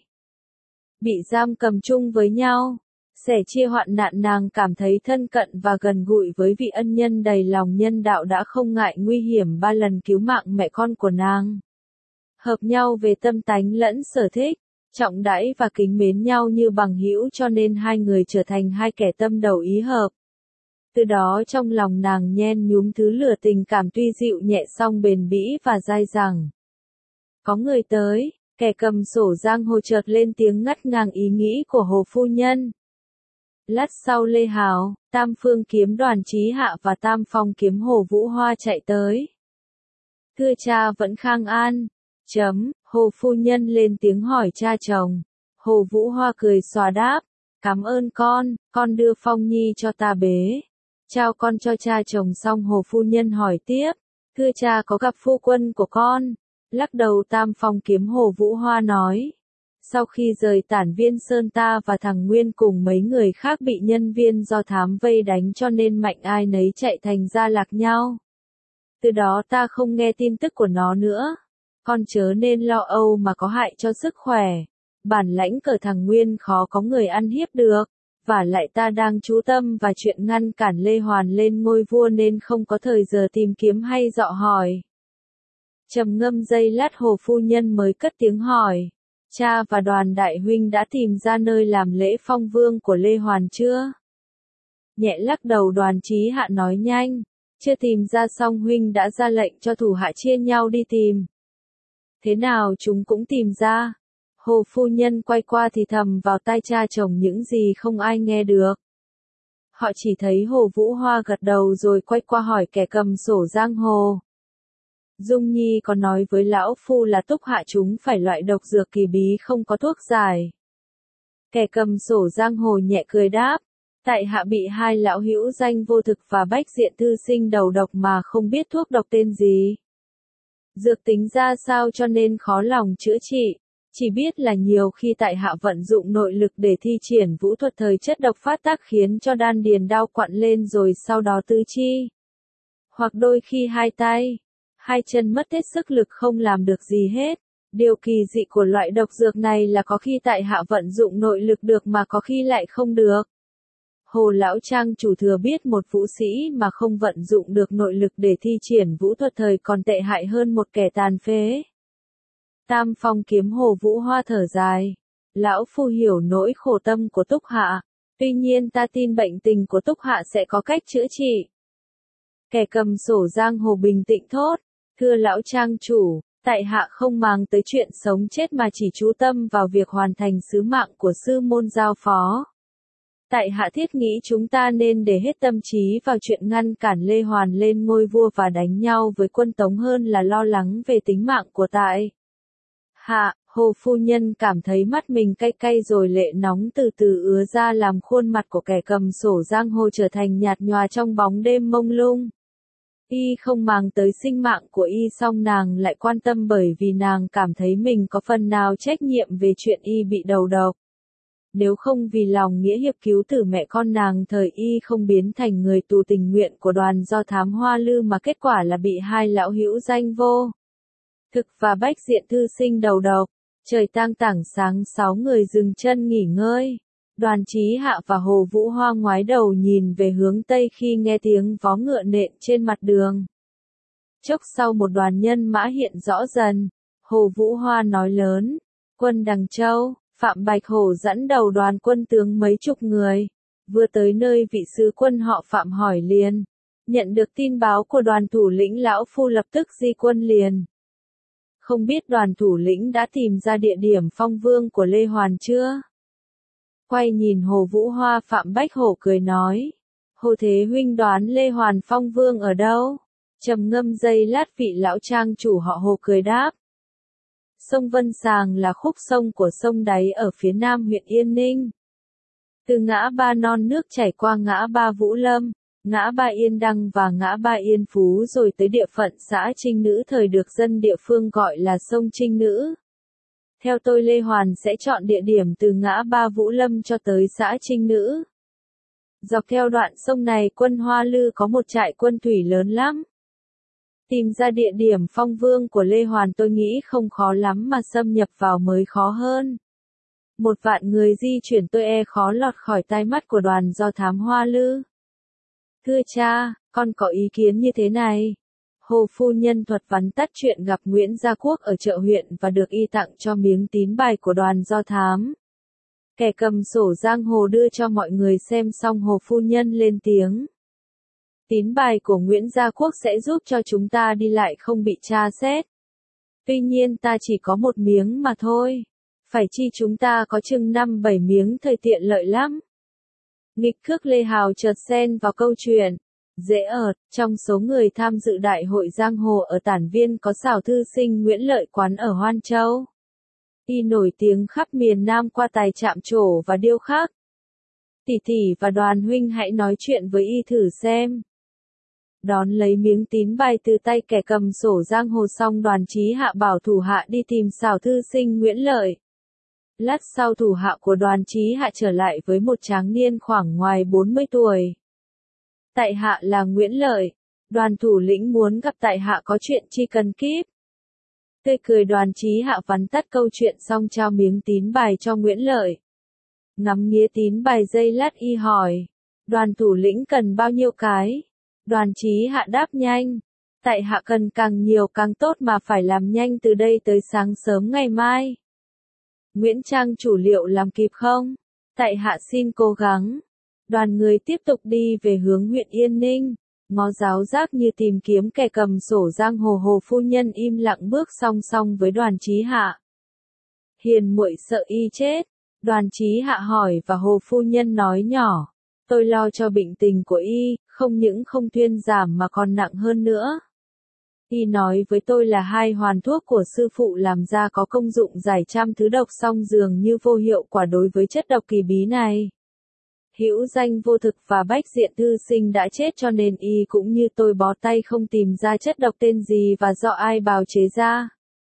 Bị giam cầm chung với nhau, sẻ chia hoạn nạn, nàng cảm thấy thân cận và gần gũi với vị ân nhân đầy lòng nhân đạo đã không ngại nguy hiểm ba lần cứu mạng mẹ con của nàng. Hợp nhau về tâm tánh lẫn sở thích, trọng đãi và kính mến nhau như bằng hữu, cho nên hai người trở thành hai kẻ tâm đầu ý hợp. Từ đó trong lòng nàng nhen nhúm thứ lửa tình cảm tuy dịu nhẹ song bền bỉ và dai dẳng. Có người tới, kẻ cầm sổ giang hồ chợt lên tiếng ngắt ngang ý nghĩ của Hồ phu nhân. Lát sau Lê Hào, Tam Phương kiếm đoàn Chí Hạ và Tam Phong kiếm Hồ Vũ Hoa chạy tới. Thưa cha vẫn khang an. Chấm, Hồ phu nhân lên tiếng hỏi cha chồng. Hồ Vũ Hoa cười xòa đáp. Cảm ơn con, con đưa Phong Nhi cho ta bế. Trao con cho cha chồng xong Hồ phu nhân hỏi tiếp. Thưa cha có gặp phu quân của con? Lắc đầu Tam Phong kiếm Hồ Vũ Hoa nói. Sau khi rời Tản Viên Sơn, ta và thằng Nguyên cùng mấy người khác bị nhân viên do thám vây đánh, cho nên mạnh ai nấy chạy thành ra lạc nhau. Từ đó ta không nghe tin tức của nó nữa. Con chớ nên lo âu mà có hại cho sức khỏe. Bản lãnh cờ thằng Nguyên khó có người ăn hiếp được. Và lại ta đang chú tâm vào chuyện ngăn cản Lê Hoàn lên ngôi vua nên không có thời giờ tìm kiếm hay dọ hỏi. Trầm ngâm giây lát Hồ phu nhân mới cất tiếng hỏi. Cha và Đoàn đại huynh đã tìm ra nơi làm lễ phong vương của Lê Hoàn chưa? Nhẹ lắc đầu Đoàn Chí Hạ nói nhanh. Chưa tìm ra, song huynh đã ra lệnh cho thủ hạ chia nhau đi tìm. Thế nào chúng cũng tìm ra. Hồ phu nhân quay qua thì thầm vào tai cha chồng những gì không ai nghe được. Họ chỉ thấy Hồ Vũ Hoa gật đầu rồi quay qua hỏi kẻ cầm sổ giang hồ. Dung Nhi có nói với lão phu là Túc Hạ chúng phải loại độc dược kỳ bí không có thuốc giải. Kẻ cầm sổ giang hồ nhẹ cười đáp. Tại hạ bị hai lão hữu danh Vô Thực và Bách Diện thư sinh đầu độc mà không biết thuốc độc tên gì. Dược tính ra sao cho nên khó lòng chữa trị. Chỉ biết là nhiều khi tại hạ vận dụng nội lực để thi triển vũ thuật, thời chất độc phát tác khiến cho đan điền đau quặn lên, rồi sau đó tứ chi. Hoặc đôi khi hai tay, hai chân mất hết sức lực không làm được gì hết. Điều kỳ dị của loại độc dược này là có khi tại hạ vận dụng nội lực được mà có khi lại không được. Hồ lão trang chủ thừa biết một vũ sĩ mà không vận dụng được nội lực để thi triển vũ thuật thời còn tệ hại hơn một kẻ tàn phế. Tam Phong kiếm Hồ Vũ Hoa thở dài. Lão phu hiểu nỗi khổ tâm của Túc Hạ. Tuy nhiên ta tin bệnh tình của Túc Hạ sẽ có cách chữa trị. Kẻ cầm sổ giang hồ bình tĩnh thốt. Thưa lão trang chủ, tại hạ không màng tới chuyện sống chết mà chỉ chú tâm vào việc hoàn thành sứ mạng của sư môn giao phó. Tại hạ thiết nghĩ chúng ta nên để hết tâm trí vào chuyện ngăn cản Lê Hoàn lên ngôi vua và đánh nhau với quân Tống hơn là lo lắng về tính mạng của tại hạ. Hồ phu nhân cảm thấy mắt mình cay cay rồi lệ nóng từ từ ứa ra làm khuôn mặt của kẻ cầm sổ giang hồ trở thành nhạt nhòa trong bóng đêm mông lung. Y không màng tới sinh mạng của Y song nàng lại quan tâm bởi vì nàng cảm thấy mình có phần nào trách nhiệm về chuyện Y bị đầu độc. Nếu không vì lòng nghĩa hiệp cứu tử mẹ con nàng thời Y không biến thành người tù tình nguyện của đoàn do thám Hoa Lư mà kết quả là bị hai lão hữu danh vô thực và Bách Diện thư sinh đầu độc. Trời tang tảng sáng sáu người dừng chân nghỉ ngơi. Đoàn Chí Hạ và Hồ Vũ Hoa ngoái đầu nhìn về hướng Tây khi nghe tiếng vó ngựa nện trên mặt đường. Chốc sau một đoàn nhân mã hiện rõ dần. Hồ Vũ Hoa nói lớn. Quân Đằng Châu, Phạm Bạch Hổ dẫn đầu đoàn quân tướng mấy chục người. Vừa tới nơi vị sứ quân họ Phạm hỏi liền. Nhận được tin báo của đoàn thủ lĩnh lão phu lập tức di quân liền. Không biết đoàn thủ lĩnh đã tìm ra địa điểm phong vương của Lê Hoàn chưa? Quay nhìn Hồ Vũ Hoa, Phạm Bách Hổ cười nói. Hồ Thế huynh đoán Lê Hoàn phong vương ở đâu? Trầm ngâm giây lát vị lão trang chủ họ Hồ cười đáp. Sông Vân Sàng là khúc sông của sông Đáy ở phía nam huyện Yên Ninh. Từ ngã ba Non nước chảy qua ngã ba Vũ Lâm, ngã ba Yên Đăng và ngã ba Yên Phú rồi tới địa phận xã Trinh Nữ thời được dân địa phương gọi là sông Trinh Nữ. Theo tôi Lê Hoàn sẽ chọn địa điểm từ ngã ba Vũ Lâm cho tới xã Trinh Nữ. Dọc theo đoạn sông này quân Hoa Lư có một trại quân thủy lớn lắm. Tìm ra địa điểm phong vương của Lê Hoàn tôi nghĩ không khó lắm mà xâm nhập vào mới khó hơn. Một vạn người di chuyển tôi e khó lọt khỏi tai mắt của đoàn do thám Hoa Lư. Thưa cha, con có ý kiến như thế này. Hồ phu nhân thuật vắn tắt chuyện gặp Nguyễn Gia Quốc ở chợ huyện và được Y tặng cho miếng tín bài của đoàn do thám. Kẻ cầm sổ giang hồ đưa cho mọi người xem xong Hồ phu nhân lên tiếng. Tín bài của Nguyễn Gia Quốc sẽ giúp cho chúng ta đi lại không bị tra xét. Tuy nhiên ta chỉ có một miếng mà thôi. Phải chi chúng ta có chừng năm bảy miếng thời tiện lợi lắm. Nghịch Cước Lê Hào chợt xen vào câu chuyện. Dễ ợt, trong số người tham dự đại hội giang hồ ở Tản Viên có xảo thư sinh Nguyễn Lợi quán ở Hoan Châu. Y nổi tiếng khắp miền Nam qua tài chạm trổ và điêu khắc. Tỷ tỷ và đoàn huynh hãy nói chuyện với Y thử xem. Đón lấy miếng tín bài từ tay kẻ cầm sổ giang hồ xong đoàn Chí Hạ bảo thủ hạ đi tìm xảo thư sinh Nguyễn Lợi. Lát sau thủ hạ của đoàn Chí Hạ trở lại với một tráng niên khoảng ngoài bốn mươi tuổi. Tại hạ là Nguyễn Lợi. Đoàn thủ lĩnh muốn gặp tại hạ có chuyện chi cần kíp. Tươi cười đoàn Chí Hạ vắn tắt câu chuyện xong trao miếng tín bài cho Nguyễn Lợi. Ngắm nghía tín bài giây lát Y hỏi. Đoàn thủ lĩnh cần bao nhiêu cái? Đoàn Chí Hạ đáp nhanh. Tại hạ cần càng nhiều càng tốt mà phải làm nhanh từ đây tới sáng sớm ngày mai. Nguyễn Trang chủ liệu làm kịp không? Tại hạ xin cố gắng. Đoàn người tiếp tục đi về hướng huyện Yên Ninh. Ngó giáo giác như tìm kiếm kẻ cầm sổ giang hồ. Hồ phu nhân im lặng bước song song với đoàn Chí Hạ. Hiền muội sợ Y chết. Đoàn Chí Hạ hỏi và Hồ phu nhân nói nhỏ. Tôi lo cho bệnh tình của Y, không những không thuyên giảm mà còn nặng hơn nữa. Y nói với tôi là hai hoàn thuốc của sư phụ làm ra có công dụng giải trăm thứ độc song dường như vô hiệu quả đối với chất độc kỳ bí này. Hữu Danh Vô Thực và Bách Diện thư sinh đã chết cho nên Y cũng như tôi bó tay không tìm ra chất độc tên gì và do ai bào chế ra.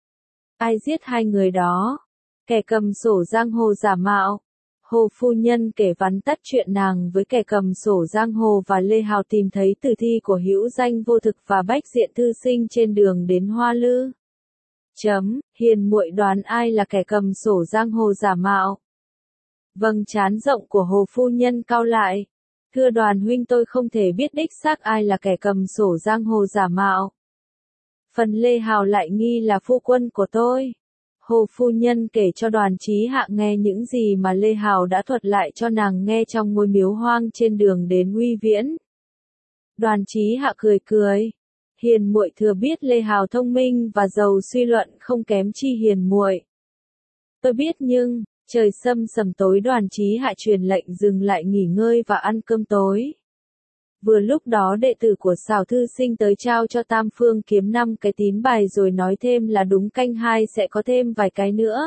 Ai giết hai người đó? Kẻ cầm sổ giang hồ giả mạo. Hồ phu nhân kể vắn tắt chuyện nàng với kẻ cầm sổ giang hồ và Lê Hào tìm thấy tử thi của Hữu Danh Vô Thực và Bách Diện thư sinh trên đường đến Hoa Lư. Chấm, hiền muội đoán ai là kẻ cầm sổ giang hồ giả mạo? Vâng, trán rộng của Hồ phu nhân cau lại. Thưa đoàn huynh, tôi không thể biết đích xác ai là kẻ cầm sổ giang hồ giả mạo. Phần Lê Hào lại nghi là phu quân của tôi. Hồ phu nhân kể cho đoàn Chí Hạ nghe những gì mà Lê Hào đã thuật lại cho nàng nghe trong ngôi miếu hoang trên đường đến Uy Viễn. Đoàn Chí Hạ cười cười. Hiền muội thừa biết Lê Hào thông minh và giàu suy luận không kém chi hiền muội. Tôi biết nhưng, trời sâm sầm tối đoàn Chí Hạ truyền lệnh dừng lại nghỉ ngơi và ăn cơm tối. Vừa lúc đó đệ tử của Sào thư sinh tới trao cho Tam Phương Kiếm năm cái tín bài rồi nói thêm là đúng canh hai sẽ có thêm vài cái nữa.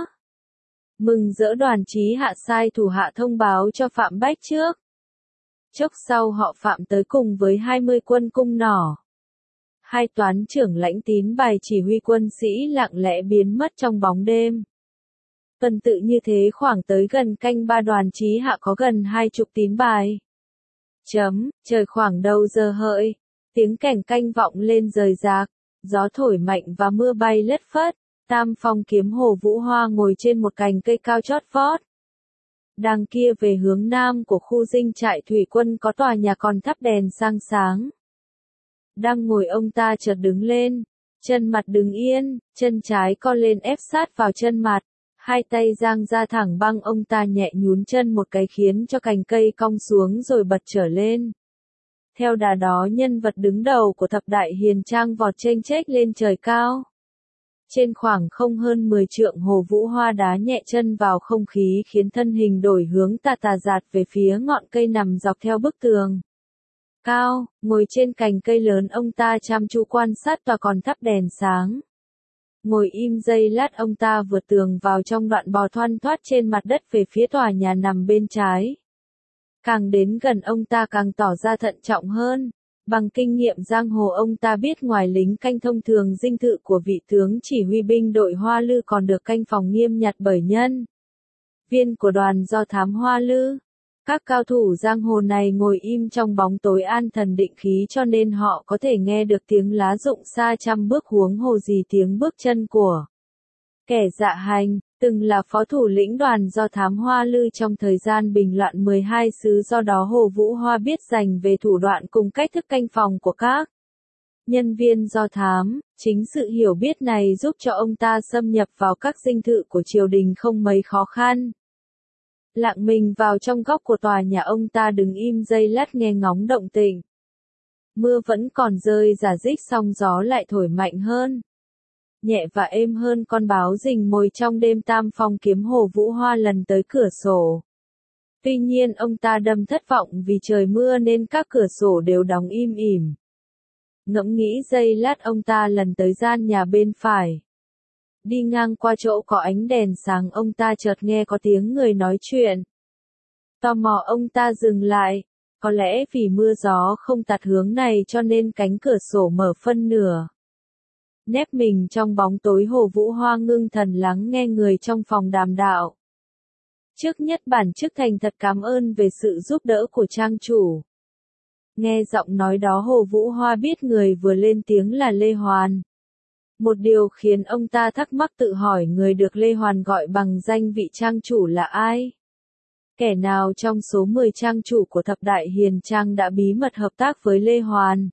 Mừng rỡ Đoàn Chí Hạ sai thủ hạ thông báo cho Phạm Bách trước. Chốc sau họ Phạm tới cùng với hai mươi quân cung nỏ. Hai toán trưởng lãnh tín bài chỉ huy quân sĩ lặng lẽ biến mất trong bóng đêm. Tuần tự như thế khoảng tới gần canh ba Đoàn Chí Hạ có gần hai chục tín bài. Chấm, trời khoảng đầu giờ hợi, tiếng kèn canh vọng lên rời rạc, gió thổi mạnh và mưa bay lất phất, Tam Phong Kiếm Hồ Vũ Hoa ngồi trên một cành cây cao chót vót. Đằng kia về hướng nam của khu dinh trại thủy quân có tòa nhà còn thắp đèn sang sáng. Đang ngồi ông ta chợt đứng lên, chân mặt đứng yên, chân trái co lên ép sát vào chân mặt, hai tay giang ra thẳng băng ông ta nhẹ nhún chân một cái khiến cho cành cây cong xuống rồi bật trở lên. Theo đà đó nhân vật đứng đầu của thập đại hiền trang vọt chênh chếch lên trời cao. Trên khoảng không hơn mười trượng Hồ Vũ Hoa đá nhẹ chân vào không khí khiến thân hình đổi hướng tà tà dạt về phía ngọn cây nằm dọc theo bức tường. Cao, ngồi trên cành cây lớn ông ta chăm chú quan sát và còn thắp đèn sáng. Ngồi im giây lát ông ta vượt tường vào trong đoạn bò thoăn thoắt trên mặt đất về phía tòa nhà nằm bên trái. Càng đến gần ông ta càng tỏ ra thận trọng hơn. Bằng kinh nghiệm giang hồ ông ta biết ngoài lính canh thông thường dinh thự của vị tướng chỉ huy binh đội Hoa Lư còn được canh phòng nghiêm nhặt bởi nhân viên của đoàn do thám Hoa Lư. Các cao thủ giang hồ này ngồi im trong bóng tối an thần định khí cho nên họ có thể nghe được tiếng lá rụng xa trăm bước huống hồ gì tiếng bước chân của kẻ dạ hành, từng là phó thủ lĩnh đoàn do thám Hoa Lư trong thời gian bình loạn mười hai xứ do đó Hồ Vũ Hoa biết dành về thủ đoạn cùng cách thức canh phòng của các nhân viên do thám. Chính sự hiểu biết này giúp cho ông ta xâm nhập vào các dinh thự của triều đình không mấy khó khăn. Lặng mình vào trong góc của tòa nhà ông ta đứng im giây lát nghe ngóng động tĩnh. Mưa vẫn còn rơi rả rích song gió lại thổi mạnh hơn. Nhẹ và êm hơn con báo rình mồi trong đêm. Tam Phong Kiếm Hồ Vũ Hoa lần tới cửa sổ. Tuy nhiên ông ta đâm thất vọng vì trời mưa nên các cửa sổ đều đóng im ỉm. Ngẫm nghĩ giây lát ông ta lần tới gian nhà bên phải. Đi ngang qua chỗ có ánh đèn sáng ông ta chợt nghe có tiếng người nói chuyện. Tò mò ông ta dừng lại. Có lẽ vì mưa gió không tạt hướng này cho nên cánh cửa sổ mở phân nửa. Nép mình trong bóng tối Hồ Vũ Hoa ngưng thần lắng nghe người trong phòng đàm đạo. Trước nhất bản chức thành thật cảm ơn về sự giúp đỡ của trang chủ. Nghe giọng nói đó Hồ Vũ Hoa biết người vừa lên tiếng là Lê Hoàn. Một điều khiến ông ta thắc mắc tự hỏi người được Lê Hoàn gọi bằng danh vị trang chủ là ai? Kẻ nào trong số mười trang chủ của thập đại hiền trang đã bí mật hợp tác với Lê Hoàn?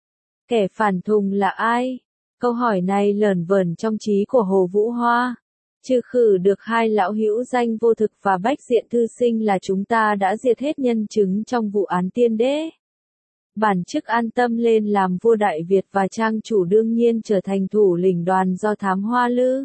Kẻ phản thùng là ai? Câu hỏi này lởn vởn trong trí của Hồ Vũ Hoa. Trừ khử được hai lão hữu danh Vô Thực và Bách Diện thư sinh là chúng ta đã diệt hết nhân chứng trong vụ án Tiên Đế. Bản chức an tâm lên làm vua Đại Việt và trang chủ đương nhiên trở thành thủ lĩnh đoàn do thám Hoa Lư.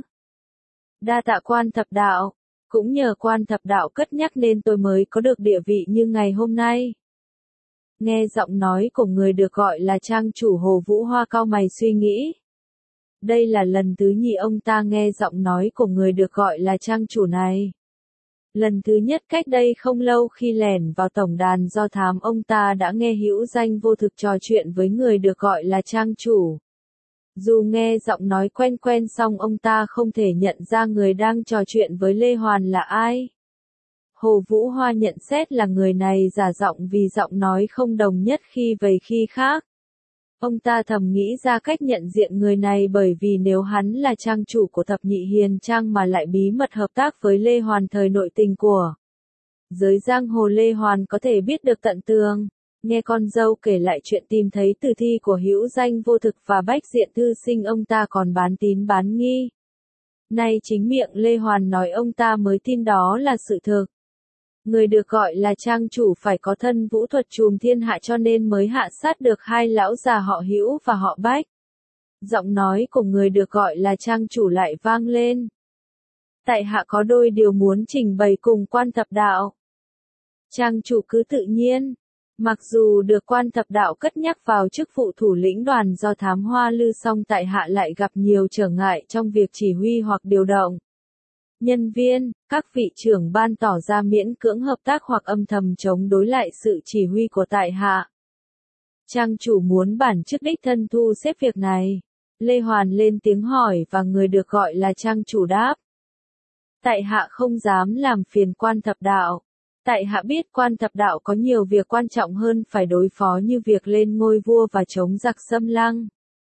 Đa tạ Quan Thập Đạo, cũng nhờ Quan Thập Đạo cất nhắc nên tôi mới có được địa vị như ngày hôm nay. Nghe giọng nói của người được gọi là trang chủ Hồ Vũ Hoa cau mày suy nghĩ. Đây là lần thứ nhì ông ta nghe giọng nói của người được gọi là trang chủ này. Lần thứ nhất cách đây không lâu khi lẻn vào tổng đàn do thám ông ta đã nghe hữu danh Vô Thực trò chuyện với người được gọi là trang chủ. Dù nghe giọng nói quen quen song ông ta không thể nhận ra người đang trò chuyện với Lê Hoàn là ai. Hồ Vũ Hoa nhận xét là người này giả giọng vì giọng nói không đồng nhất khi về khi khác. Ông ta thầm nghĩ ra cách nhận diện người này bởi vì nếu hắn là trang chủ của thập nhị hiền trang mà lại bí mật hợp tác với Lê Hoàn thời nội tình của giới giang hồ Lê Hoàn có thể biết được tận tường. Nghe con dâu kể lại chuyện tìm thấy tử thi của hữu danh Vô Thực và Bách Diện thư sinh ông ta còn bán tín bán nghi. Nay chính miệng Lê Hoàn nói ông ta mới tin đó là sự thực. Người được gọi là trang chủ phải có thân vũ thuật trùm thiên hạ cho nên mới hạ sát được hai lão già họ Hữu và họ Bách. Giọng nói của người được gọi là trang chủ lại vang lên. Tại hạ có đôi điều muốn trình bày cùng Quan Thập Đạo. Trang chủ cứ tự nhiên. Mặc dù được quan thập đạo cất nhắc vào chức vụ thủ lĩnh đoàn do thám hoa lư, song tại hạ lại gặp nhiều trở ngại trong việc chỉ huy hoặc điều động nhân viên. Các vị trưởng ban tỏ ra miễn cưỡng hợp tác hoặc âm thầm chống đối lại sự chỉ huy của tại hạ. Trang chủ muốn bản chức đích thân thu xếp việc này. Lê Hoàn lên tiếng hỏi và người được gọi là trang chủ đáp. Tại hạ không dám làm phiền quan thập đạo. Tại hạ biết quan thập đạo có nhiều việc quan trọng hơn phải đối phó, như việc lên ngôi vua và chống giặc xâm lăng.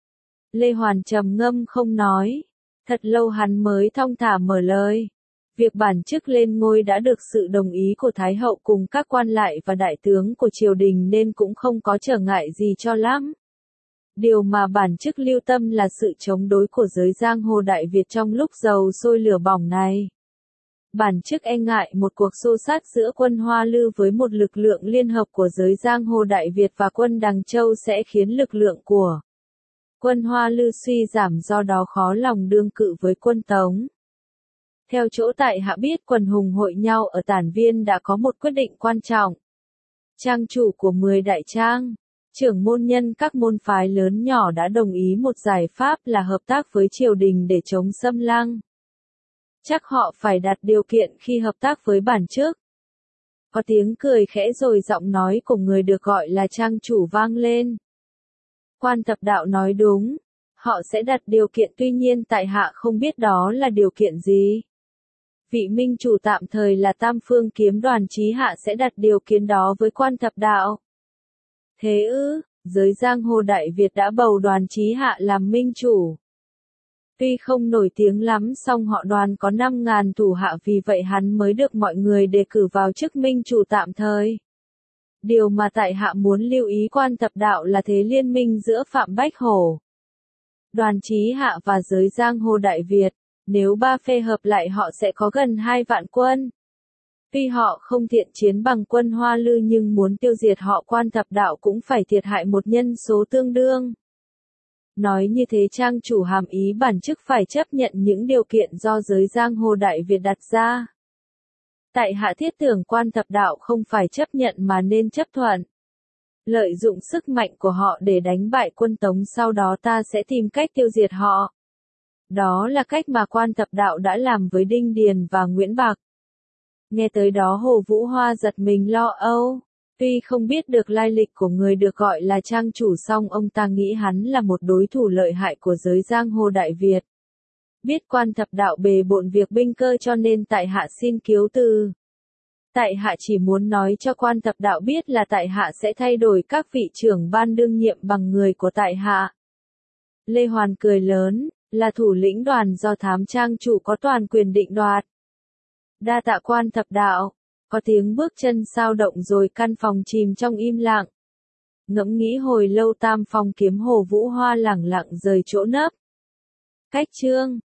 Lê Hoàn trầm ngâm không nói. Thật lâu hắn mới thong thả mở lời. Việc bản chức lên ngôi đã được sự đồng ý của Thái hậu cùng các quan lại và đại tướng của triều đình nên cũng không có trở ngại gì cho lắm. Điều mà bản chức lưu tâm là sự chống đối của giới giang hồ Đại Việt trong lúc dầu sôi lửa bỏng này. Bản chức e ngại một cuộc xô xát giữa quân Hoa Lư với một lực lượng liên hợp của giới giang hồ Đại Việt và quân Đằng Châu sẽ khiến lực lượng của quân Hoa Lư suy giảm, do đó khó lòng đương cự với quân Tống. Theo chỗ tại hạ biết, quần hùng hội nhau ở Tản Viên đã có một quyết định quan trọng. Trang chủ của mười đại trang, trưởng môn nhân các môn phái lớn nhỏ đã đồng ý một giải pháp là hợp tác với triều đình để chống xâm lăng. Chắc họ phải đặt điều kiện khi hợp tác với bản chức. Có tiếng cười khẽ rồi giọng nói của người được gọi là trang chủ vang lên. Quan thập đạo nói đúng, họ sẽ đặt điều kiện, tuy nhiên tại hạ không biết đó là điều kiện gì. Vị minh chủ tạm thời là Tam Phương Kiếm Đoàn Chí hạ sẽ đặt điều kiện đó với quan thập đạo. Thế ư, giới giang hồ Đại Việt đã bầu Đoàn Chí hạ làm minh chủ. Tuy không nổi tiếng lắm, song họ Đoàn có năm ngàn thủ hạ, vì vậy hắn mới được mọi người đề cử vào chức minh chủ tạm thời. Điều mà tại hạ muốn lưu ý quan thập đạo là thế liên minh giữa Phạm Bách Hổ, Đoàn Chí hạ và giới giang hồ Đại Việt. Nếu ba phe hợp lại họ sẽ có gần hai vạn quân. Tuy họ không thiện chiến bằng quân Hoa Lư, nhưng muốn tiêu diệt họ, quan thập đạo cũng phải thiệt hại một nhân số tương đương. Nói như thế trang chủ hàm ý bản chức phải chấp nhận những điều kiện do giới giang hồ Đại Việt đặt ra. Tại hạ thiết tưởng quan thập đạo không phải chấp nhận mà nên chấp thuận. Lợi dụng sức mạnh của họ để đánh bại quân Tống, sau đó ta sẽ tìm cách tiêu diệt họ. Đó là cách mà quan thập đạo đã làm với Đinh Điền và Nguyễn Bạc. Nghe tới đó Hồ Vũ Hoa giật mình lo âu. Tuy không biết được lai lịch của người được gọi là trang chủ, song ông ta nghĩ hắn là một đối thủ lợi hại của giới giang hồ Đại Việt. Biết quan thập đạo bề bộn việc binh cơ cho nên tại hạ xin kiếu từ. Tại hạ chỉ muốn nói cho quan thập đạo biết là tại hạ sẽ thay đổi các vị trưởng ban đương nhiệm bằng người của tại hạ. Lê Hoàn cười lớn, là thủ lĩnh đoàn do thám trang chủ có toàn quyền định đoạt. Đa tạ quan thập đạo. Có tiếng bước chân sao động rồi căn phòng chìm trong im lặng. Ngẫm nghĩ hồi lâu Tam Phong Kiếm Hồ Vũ Hoa lẳng lặng rời chỗ nấp. Cách chương